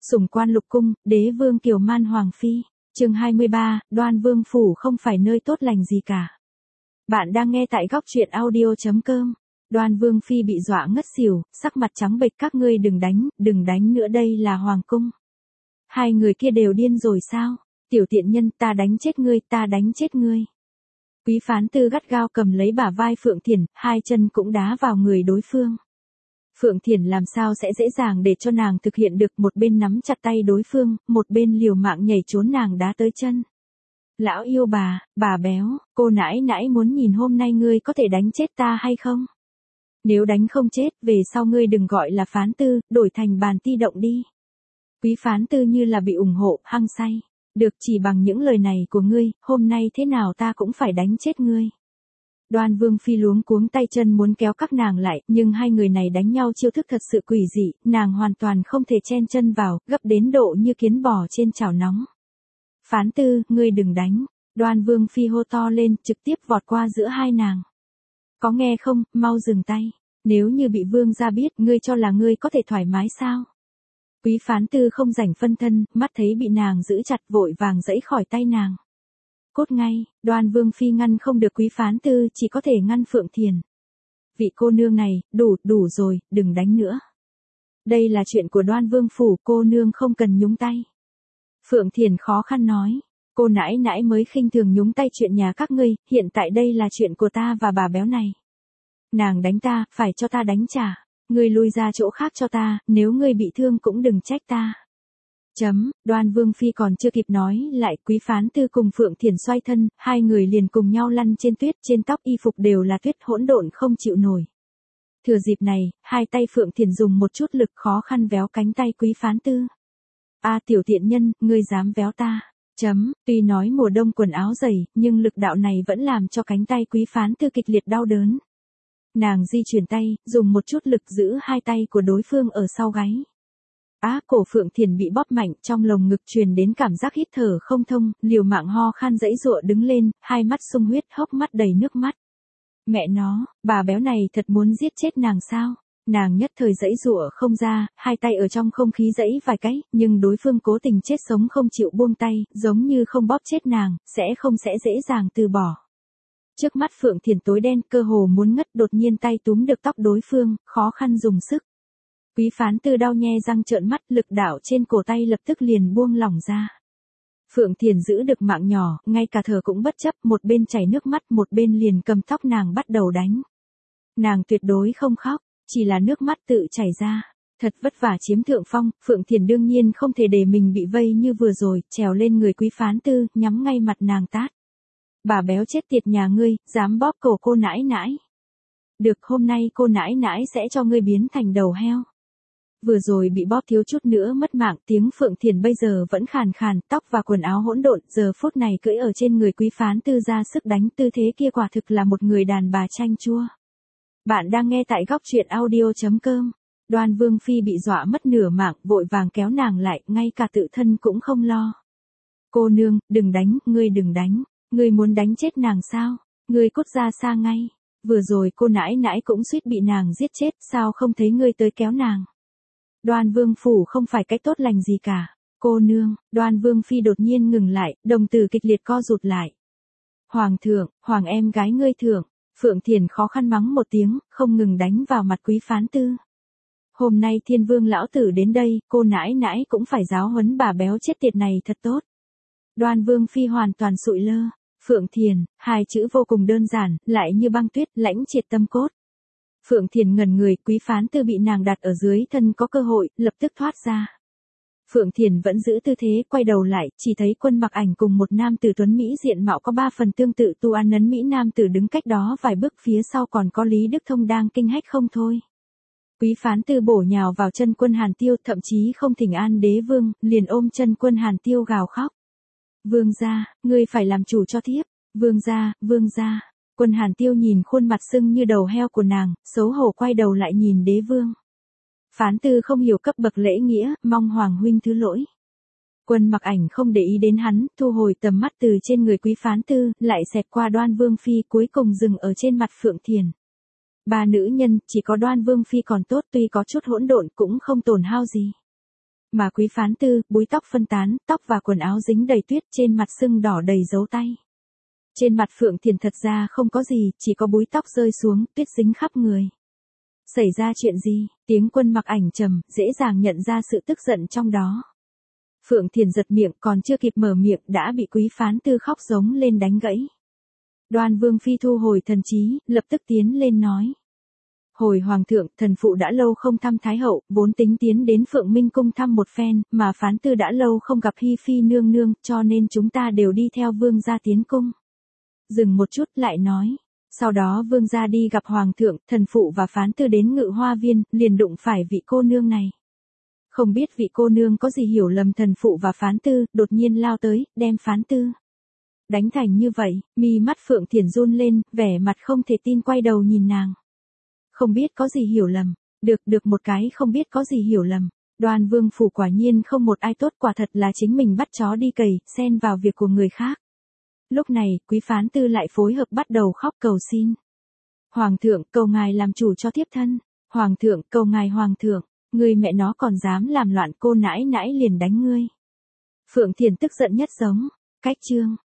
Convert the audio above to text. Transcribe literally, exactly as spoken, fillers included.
Sủng quan lục cung, đế vương kiều man hoàng phi. Chương hai mươi ba, Đoan Vương phủ không phải nơi tốt lành gì cả. Bạn đang nghe tại góc truyện audio chấm com. Đoan Vương phi bị dọa ngất xỉu, sắc mặt trắng bệch, các ngươi đừng đánh, đừng đánh nữa, đây là hoàng cung. Hai người kia đều điên rồi sao? Tiểu tiện nhân, ta đánh chết ngươi, ta đánh chết ngươi. Quý phán tư gắt gao cầm lấy bả vai Phượng Thiển, hai chân cũng đá vào người đối phương. Phượng Thiển làm sao sẽ dễ dàng để cho nàng thực hiện được, một bên nắm chặt tay đối phương, một bên liều mạng nhảy trốn nàng đá tới chân. Lão yêu bà, bà béo, cô nãi nãi muốn nhìn hôm nay ngươi có thể đánh chết ta hay không? Nếu đánh không chết, về sau ngươi đừng gọi là phán tư, đổi thành bàn ti động đi. Quý phán tư như là bị ủng hộ, hăng say. Được, chỉ bằng những lời này của ngươi, hôm nay thế nào ta cũng phải đánh chết ngươi. Đoan Vương phi luống cuống tay chân muốn kéo các nàng lại, nhưng hai người này đánh nhau chiêu thức thật sự quỷ dị, nàng hoàn toàn không thể chen chân vào, gấp đến độ như kiến bò trên chảo nóng. Phán tư, ngươi đừng đánh. Đoan Vương phi hô to lên, trực tiếp vọt qua giữa hai nàng. Có nghe không, mau dừng tay. Nếu như bị vương gia biết, ngươi cho là ngươi có thể thoải mái sao? Quý phán tư không rảnh phân thân, mắt thấy bị nàng giữ chặt, vội vàng giãy khỏi tay nàng. Cốt ngay, Đoan Vương phi ngăn không được quý phán tư, chỉ có thể ngăn Phượng Thiển. Vị cô nương này, đủ, đủ rồi, đừng đánh nữa. Đây là chuyện của Đoan Vương phủ, cô nương không cần nhúng tay. Phượng Thiển khó khăn nói, cô nãi nãi mới khinh thường nhúng tay chuyện nhà các ngươi, hiện tại đây là chuyện của ta và bà béo này. Nàng đánh ta, phải cho ta đánh trả. Ngươi lui ra chỗ khác cho ta, nếu ngươi bị thương cũng đừng trách ta. Chấm, Đoan Vương phi còn chưa kịp nói lại, quý phán tư cùng Phượng Thiển xoay thân, hai người liền cùng nhau lăn trên tuyết, trên tóc y phục đều là tuyết hỗn độn không chịu nổi. Thừa dịp này, hai tay Phượng Thiển dùng một chút lực khó khăn véo cánh tay quý phán tư. A tiểu tiện nhân, ngươi dám véo ta. Chấm, tuy nói mùa đông quần áo dày, nhưng lực đạo này vẫn làm cho cánh tay quý phán tư kịch liệt đau đớn. Nàng di chuyển tay, dùng một chút lực giữ hai tay của đối phương ở sau gáy. Á, cổ Phượng Thiển bị bóp mạnh, trong lồng ngực truyền đến cảm giác hít thở không thông, liều mạng ho khan giãy giụa đứng lên, hai mắt sung huyết, hốc mắt đầy nước mắt. Mẹ nó, bà béo này thật muốn giết chết nàng sao? Nàng nhất thời giãy giụa không ra, hai tay ở trong không khí giãy vài cái, nhưng đối phương cố tình chết sống không chịu buông tay, giống như không bóp chết nàng, sẽ không sẽ dễ dàng từ bỏ. Trước mắt Phượng Thiển tối đen, cơ hồ muốn ngất, đột nhiên tay túm được tóc đối phương, khó khăn dùng sức. Quý phán tư đau nhe răng trợn mắt, lực đạo trên cổ tay lập tức liền buông lỏng ra. Phượng Thiển giữ được mạng nhỏ, ngay cả thở cũng bất chấp, một bên chảy nước mắt, một bên liền cầm tóc nàng bắt đầu đánh. Nàng tuyệt đối không khóc, chỉ là nước mắt tự chảy ra. Thật vất vả chiếm thượng phong, Phượng Thiển đương nhiên không thể để mình bị vây như vừa rồi, trèo lên người quý phán tư, nhắm ngay mặt nàng tát. Bà béo chết tiệt nhà ngươi, dám bóp cổ cô nãi nãi. Được, hôm nay cô nãi nãi sẽ cho ngươi biến thành đầu heo. Vừa rồi bị bóp thiếu chút nữa mất mạng, tiếng Phượng Thiển bây giờ vẫn khàn khàn, tóc và quần áo hỗn độn, giờ phút này cưỡi ở trên người quý phán tư ra sức đánh, tư thế kia quả thực là một người đàn bà chanh chua. Bạn đang nghe tại góc truyện audio chấm com. Đoan Vương phi bị dọa mất nửa mạng, vội vàng kéo nàng lại, ngay cả tự thân cũng không lo. Cô nương, đừng đánh, ngươi đừng đánh. Ngươi muốn đánh chết nàng sao? Ngươi cút ra xa ngay. Vừa rồi cô nãi nãi cũng suýt bị nàng giết chết, sao không thấy ngươi tới kéo nàng? Đoan Vương phủ không phải cách tốt lành gì cả. Cô nương, Đoan Vương phi đột nhiên ngừng lại, đồng tử kịch liệt co rụt lại. Hoàng thượng, hoàng em gái ngươi thượng. Phượng Thiển khó khăn mắng một tiếng, không ngừng đánh vào mặt quý phán tư. Hôm nay Thiên Vương lão tử đến đây, cô nãi nãi cũng phải giáo huấn bà béo chết tiệt này thật tốt. Đoan Vương phi hoàn toàn sụi lơ. Phượng Thiển, hai chữ vô cùng đơn giản, lại như băng tuyết, lãnh triệt tâm cốt. Phượng Thiển ngẩn người, quý phán tư bị nàng đặt ở dưới thân có cơ hội, lập tức thoát ra. Phượng Thiển vẫn giữ tư thế, quay đầu lại, chỉ thấy Quân Mặc Ảnh cùng một nam tử tuấn Mỹ diện mạo có ba phần tương tự tu an ấn Mỹ nam tử đứng cách đó vài bước, phía sau còn có Lý Đức Thông đang kinh hách không thôi. Quý phán tư bổ nhào vào chân Quân Hàn Tiêu, thậm chí không thỉnh an đế vương, liền ôm chân Quân Hàn Tiêu gào khóc. Vương gia, ngươi phải làm chủ cho thiếp. Vương gia, vương gia. Quân Hàn Tiêu nhìn khuôn mặt sưng như đầu heo của nàng, xấu hổ quay đầu lại nhìn đế vương. Phán tư không hiểu cấp bậc lễ nghĩa, mong hoàng huynh thứ lỗi. Quân Mặc Ảnh không để ý đến hắn, thu hồi tầm mắt từ trên người quý phán tư, lại xẹt qua Đoan Vương phi, cuối cùng dừng ở trên mặt Phượng Thiển. Ba nữ nhân, chỉ có Đoan Vương phi còn tốt, tuy có chút hỗn độn cũng không tổn hao gì. Mà quý phán tư, búi tóc phân tán, tóc và quần áo dính đầy tuyết, trên mặt sưng đỏ đầy dấu tay. Trên mặt Phượng Thiền thật ra không có gì, chỉ có búi tóc rơi xuống, tuyết dính khắp người. Xảy ra chuyện gì? Tiếng Quân Mặc Ảnh trầm, dễ dàng nhận ra sự tức giận trong đó. Phượng Thiền giật miệng, còn chưa kịp mở miệng đã bị quý phán tư khóc giống lên đánh gãy. Đoan Vương Phi thu hồi thần trí, lập tức tiến lên nói. Hồi Hoàng thượng, thần phụ đã lâu không thăm Thái hậu, vốn tính tiến đến Phượng Minh cung thăm một phen, mà phán tư đã lâu không gặp Hi Phi nương nương, cho nên chúng ta đều đi theo vương gia tiến cung. Dừng một chút lại nói. Sau đó vương gia đi gặp Hoàng thượng, thần phụ và phán tư đến Ngự Hoa Viên, liền đụng phải vị cô nương này. Không biết vị cô nương có gì hiểu lầm thần phụ và phán tư, đột nhiên lao tới, đem phán tư đánh thành như vậy, mi mắt Phượng Thiền run lên, vẻ mặt không thể tin quay đầu nhìn nàng. Không biết có gì hiểu lầm, được được một cái không biết có gì hiểu lầm. Đoan Vương phủ quả nhiên không một ai tốt, quả thật là chính mình bắt chó đi cày, xen vào việc của người khác. Lúc này, quý phán tư lại phối hợp bắt đầu khóc cầu xin. Hoàng thượng, cầu ngài làm chủ cho thiếp thân. Hoàng thượng, cầu ngài hoàng thượng, ngươi mẹ nó còn dám làm loạn, cô nãi nãi liền đánh ngươi. Phượng Thiền tức giận nhất giống. Cách chương.